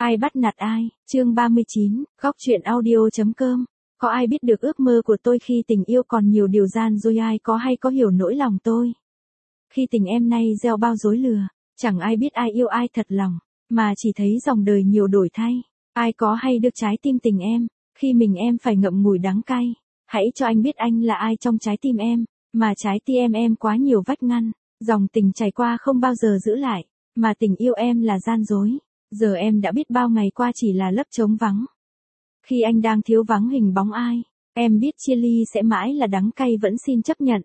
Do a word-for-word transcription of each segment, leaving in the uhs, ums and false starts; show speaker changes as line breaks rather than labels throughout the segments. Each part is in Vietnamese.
Ai bắt nạt ai, chương ba mươi chín, góc truyện audio.com. Có ai biết được ước mơ của tôi khi tình yêu còn nhiều điều gian dối, ai có hay có hiểu nỗi lòng tôi. Khi tình em nay gieo bao dối lừa, chẳng ai biết ai yêu ai thật lòng, mà chỉ thấy dòng đời nhiều đổi thay. Ai có hay được trái tim tình em, khi mình em phải ngậm ngùi đắng cay. Hãy cho anh biết anh là ai trong trái tim em, mà trái tim em em quá nhiều vách ngăn. Dòng tình chảy qua không bao giờ giữ lại, mà tình yêu em là gian dối. Giờ em đã biết bao ngày qua chỉ là lấp trống vắng. Khi anh đang thiếu vắng hình bóng ai, em biết chia ly sẽ mãi là đắng cay vẫn xin chấp nhận.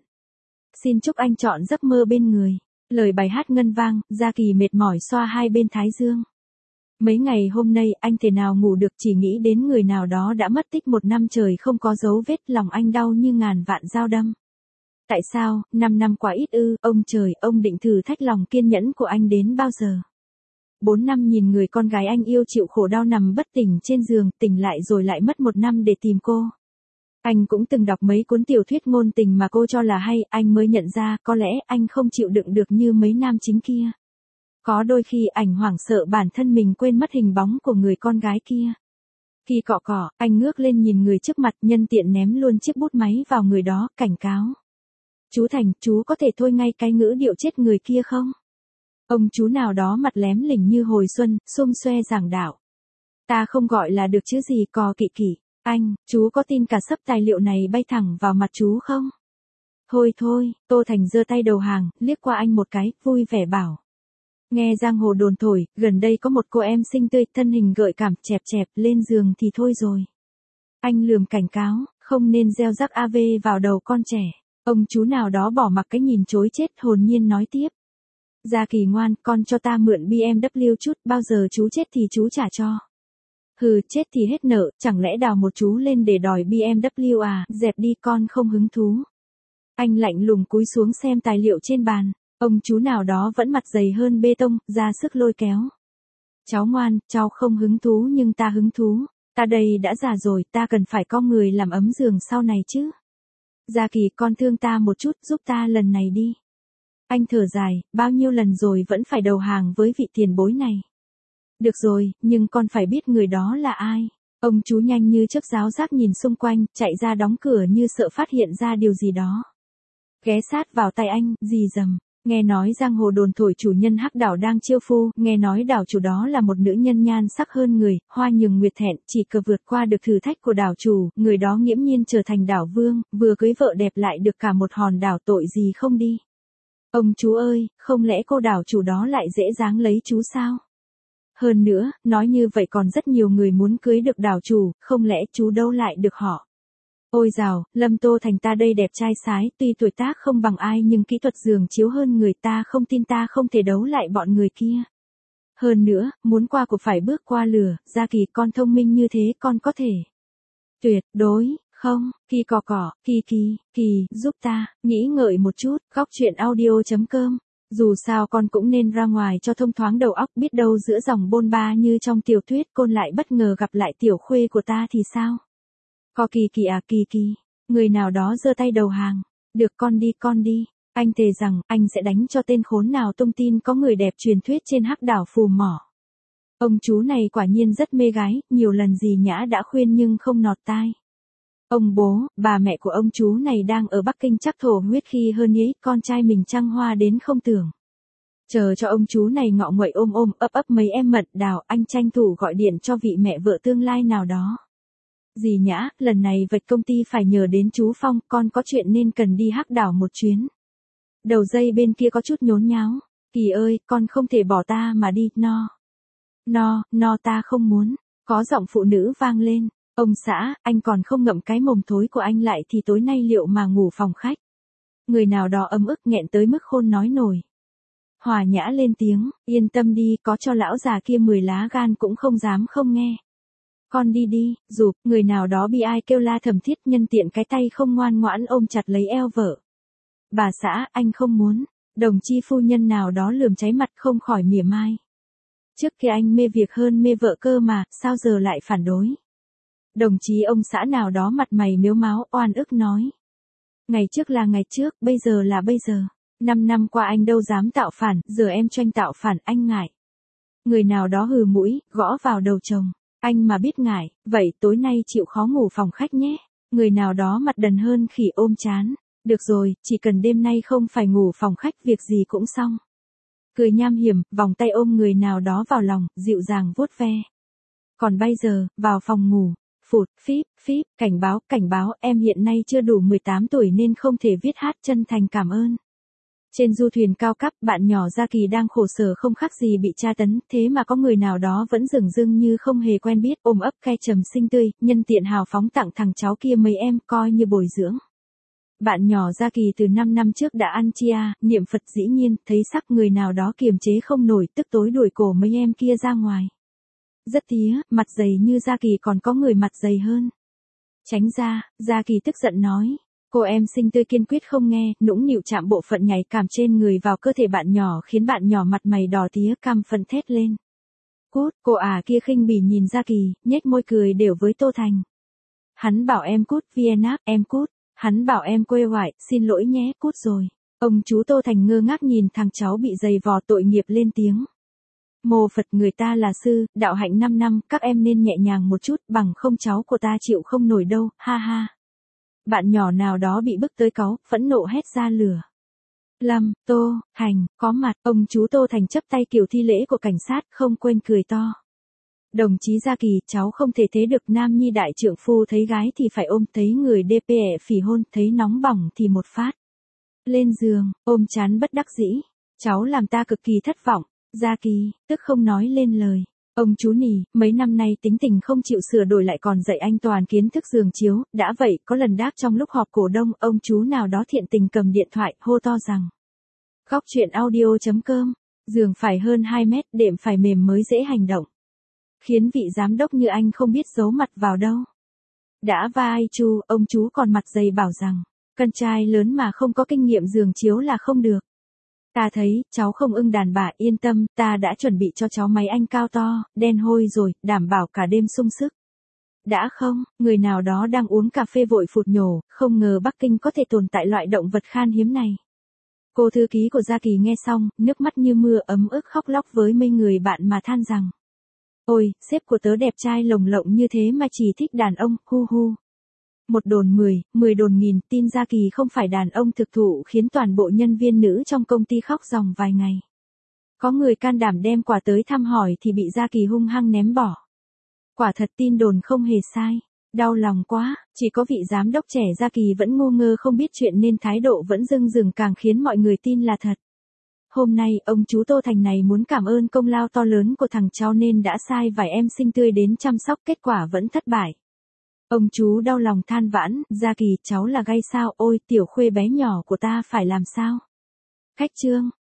Xin chúc anh chọn giấc mơ bên người. Lời bài hát ngân vang, Gia Kỳ mệt mỏi xoa hai bên thái dương. Mấy ngày hôm nay anh thể nào ngủ được, chỉ nghĩ đến người nào đó đã mất tích một năm trời không có dấu vết, lòng anh đau như ngàn vạn dao đâm. Tại sao, năm năm quá ít ư, ông trời, ông định thử thách lòng kiên nhẫn của anh đến bao giờ? Bốn năm nhìn người con gái anh yêu chịu khổ đau nằm bất tỉnh trên giường, tỉnh lại rồi lại mất một năm để tìm cô. Anh cũng từng đọc mấy cuốn tiểu thuyết ngôn tình mà cô cho là hay, anh mới nhận ra có lẽ anh không chịu đựng được như mấy nam chính kia. Có đôi khi ảnh hoảng sợ bản thân mình quên mất hình bóng của người con gái kia. Khi cọ cọ, anh ngước lên nhìn người trước mặt, nhân tiện ném luôn chiếc bút máy vào người đó, cảnh cáo. Chú Thành, chú có thể thôi ngay cái ngữ điệu chết người kia không? Ông chú nào đó mặt lém lỉnh như hồi xuân, xum xoe giảng đạo. Ta không gọi là được chứ gì, cò kỵ kỷ. Anh, chú có tin cả sấp tài liệu này bay thẳng vào mặt chú không? Thôi thôi, Tô Thành giơ tay đầu hàng, liếc qua anh một cái, vui vẻ bảo. Nghe giang hồ đồn thổi, gần đây có một cô em xinh tươi, thân hình gợi cảm, chẹp chẹp, lên giường thì thôi rồi. Anh lườm cảnh cáo, không nên gieo rắc a vê vào đầu con trẻ. Ông chú nào đó bỏ mặc cái nhìn chối chết, hồn nhiên nói tiếp. Gia Kỳ ngoan, con cho ta mượn bê em vê chút, bao giờ chú chết thì chú trả cho. Hừ, chết thì hết nợ, chẳng lẽ đào một chú lên để đòi bê em vê à, dẹp đi, con không hứng thú. Anh lạnh lùng cúi xuống xem tài liệu trên bàn, ông chú nào đó vẫn mặt dày hơn bê tông, ra sức lôi kéo. Cháu ngoan, cháu không hứng thú nhưng ta hứng thú, ta đây đã già rồi, ta cần phải có người làm ấm giường sau này chứ. Gia Kỳ, con thương ta một chút, giúp ta lần này đi. Anh thở dài, bao nhiêu lần rồi vẫn phải đầu hàng với vị tiền bối này. Được rồi, nhưng con phải biết người đó là ai. Ông chú nhanh như chớp giáo giác nhìn xung quanh, chạy ra đóng cửa như sợ phát hiện ra điều gì đó. Ghé sát vào tay anh, rì rầm. Nghe nói giang hồ đồn thổi chủ nhân hắc đảo đang chiêu phu, nghe nói đảo chủ đó là một nữ nhân nhan sắc hơn người, hoa nhường nguyệt thẹn, chỉ cờ vượt qua được thử thách của đảo chủ, người đó nghiễm nhiên trở thành đảo vương, vừa cưới vợ đẹp lại được cả một hòn đảo, tội gì không đi. Ông chú ơi, không lẽ cô đảo chủ đó lại dễ dàng lấy chú sao? Hơn nữa, nói như vậy còn rất nhiều người muốn cưới được đảo chủ, không lẽ chú đâu lại được họ? Ôi dào, Lâm Tô Thành ta đây đẹp trai sái, tuy tuổi tác không bằng ai nhưng kỹ thuật giường chiếu hơn người, ta không tin ta không thể đấu lại bọn người kia. Hơn nữa, muốn qua cuộc phải bước qua lửa, Gia Kỳ, con thông minh như thế con có thể. Tuyệt đối, không, Kỳ cò cỏ, Kỳ Kỳ, Kỳ, giúp ta, nghĩ ngợi một chút, góc truyện audio.com. Dù sao con cũng nên ra ngoài cho thông thoáng đầu óc, biết đâu giữa dòng bôn ba như trong tiểu thuyết con lại bất ngờ gặp lại tiểu khuê của ta thì sao? Có Kỳ Kỳ à, Kỳ Kỳ, người nào đó giơ tay đầu hàng. Được, con đi con đi, anh thề rằng anh sẽ đánh cho tên khốn nào tung tin có người đẹp truyền thuyết trên hắc đảo phù mỏ. Ông chú này quả nhiên rất mê gái, nhiều lần dì Nhã đã khuyên nhưng không nọt tai. Ông bố, bà mẹ của ông chú này đang ở Bắc Kinh chắc thổ huyết khi hơn ý, con trai mình trăng hoa đến không tưởng. Chờ cho ông chú này ngọ nguậy ôm ôm ấp ấp mấy em mận đào, anh tranh thủ gọi điện cho vị mẹ vợ tương lai nào đó. Dì Nhã, lần này vạch công ty phải nhờ đến chú Phong, con có chuyện nên cần đi hắc đảo một chuyến. Đầu dây bên kia có chút nhốn nháo. Kỳ ơi, con không thể bỏ ta mà đi, no. No, no ta không muốn. Có giọng phụ nữ vang lên. Ông xã, anh còn không ngậm cái mồm thối của anh lại thì tối nay liệu mà ngủ phòng khách. Người nào đó ấm ức nghẹn tới mức khôn nói nổi. Hòa Nhã lên tiếng, yên tâm đi, có cho lão già kia mười lá gan cũng không dám không nghe. Con đi đi, rụp, người nào đó bị ai kêu la thầm thiết, nhân tiện cái tay không ngoan ngoãn ôm chặt lấy eo vợ. Bà xã, anh không muốn. Đồng chi phu nhân nào đó lườm cháy mặt không khỏi mỉa mai. Trước kia anh mê việc hơn mê vợ cơ mà, sao giờ lại phản đối? Đồng chí ông xã nào đó mặt mày mếu máo oan ức nói. Ngày trước là ngày trước, bây giờ là bây giờ. Năm năm qua anh đâu dám tạo phản, giờ em cho anh tạo phản, anh ngại. Người nào đó hừ mũi, gõ vào đầu chồng. Anh mà biết ngại, vậy tối nay chịu khó ngủ phòng khách nhé. Người nào đó mặt đần hơn khỉ ôm chán. Được rồi, chỉ cần đêm nay không phải ngủ phòng khách việc gì cũng xong. Cười nham hiểm, vòng tay ôm người nào đó vào lòng, dịu dàng vuốt ve. Còn bây giờ, vào phòng ngủ. Phụt, phíp, phíp, cảnh báo, cảnh báo, em hiện nay chưa đủ mười tám tuổi nên không thể viết hát chân thành cảm ơn. Trên du thuyền cao cấp, bạn nhỏ Gia Kỳ đang khổ sở không khác gì bị tra tấn, thế mà có người nào đó vẫn dửng dưng như không hề quen biết, ôm ấp cay trầm xinh tươi, nhân tiện hào phóng tặng thằng cháu kia mấy em, coi như bồi dưỡng. Bạn nhỏ Gia Kỳ từ năm năm trước đã ăn chia, niệm Phật dĩ nhiên, thấy sắc người nào đó kiềm chế không nổi, tức tối đuổi cổ mấy em kia ra ngoài. Rất tía, mặt dày như Gia Kỳ còn có người mặt dày hơn. Tránh ra, Gia Kỳ tức giận nói. Cô em xinh tươi kiên quyết không nghe, nũng nịu chạm bộ phận nhạy cảm trên người vào cơ thể bạn nhỏ khiến bạn nhỏ mặt mày đỏ tía căm phẫn thét lên. Cút, cô à kia khinh bỉ nhìn Gia Kỳ, nhếch môi cười đều với Tô Thành. Hắn bảo em cút, Vienna, em cút. Hắn bảo em quê ngoại, xin lỗi nhé, cút rồi. Ông chú Tô Thành ngơ ngác nhìn thằng cháu bị giày vò tội nghiệp lên tiếng. Mô Phật người ta là sư, đạo hạnh năm năm, các em nên nhẹ nhàng một chút, bằng không cháu của ta chịu không nổi đâu, ha ha. Bạn nhỏ nào đó bị bức tới cáu, phẫn nộ hét ra lửa. Lâm, Tô, Thành, có mặt, ông chú Tô Thành chấp tay kiểu thi lễ của cảnh sát, không quên cười to. Đồng chí Gia Kỳ, cháu không thể thế được, nam nhi đại trượng phu thấy gái thì phải ôm, thấy người đê pê ẻ phỉ hôn, thấy nóng bỏng thì một phát. Lên giường, ôm chán bất đắc dĩ, cháu làm ta cực kỳ thất vọng, Gia Kỳ, tức không nói lên lời. Ông chú nỉ, mấy năm nay tính tình không chịu sửa đổi lại còn dạy anh toàn kiến thức giường chiếu, đã vậy, có lần đáp trong lúc họp cổ đông, ông chú nào đó thiện tình cầm điện thoại, hô to rằng. Góc chuyện audio chấm com, giường phải hơn hai mét, đệm phải mềm mới dễ hành động. Khiến vị giám đốc như anh không biết giấu mặt vào đâu. Đã vai chu, ông chú còn mặt dày bảo rằng, con trai lớn mà không có kinh nghiệm giường chiếu là không được. Ta thấy, cháu không ưng đàn bà, yên tâm, ta đã chuẩn bị cho cháu máy anh cao to, đen hôi rồi, đảm bảo cả đêm sung sức. Đã không, người nào đó đang uống cà phê vội phụt nhổ, không ngờ Bắc Kinh có thể tồn tại loại động vật khan hiếm này. Cô thư ký của Gia Kỳ nghe xong, nước mắt như mưa ấm ức khóc lóc với mấy người bạn mà than rằng. Ôi, sếp của tớ đẹp trai lồng lộng như thế mà chỉ thích đàn ông, hu hu. Một đồn mười, mười đồn nghìn, tin Gia Kỳ không phải đàn ông thực thụ khiến toàn bộ nhân viên nữ trong công ty khóc ròng vài ngày. Có người can đảm đem quà tới thăm hỏi thì bị Gia Kỳ hung hăng ném bỏ. Quả thật tin đồn không hề sai. Đau lòng quá, chỉ có vị giám đốc trẻ Gia Kỳ vẫn ngu ngơ không biết chuyện nên thái độ vẫn dưng dừng càng khiến mọi người tin là thật. Hôm nay, ông chú Tô Thành này muốn cảm ơn công lao to lớn của thằng cháu nên đã sai vài em xinh tươi đến chăm sóc, kết quả vẫn thất bại. Ông chú đau lòng than vãn, Gia Kỳ, cháu là gay sao, ôi tiểu khuê bé nhỏ của ta phải làm sao? Khách trương.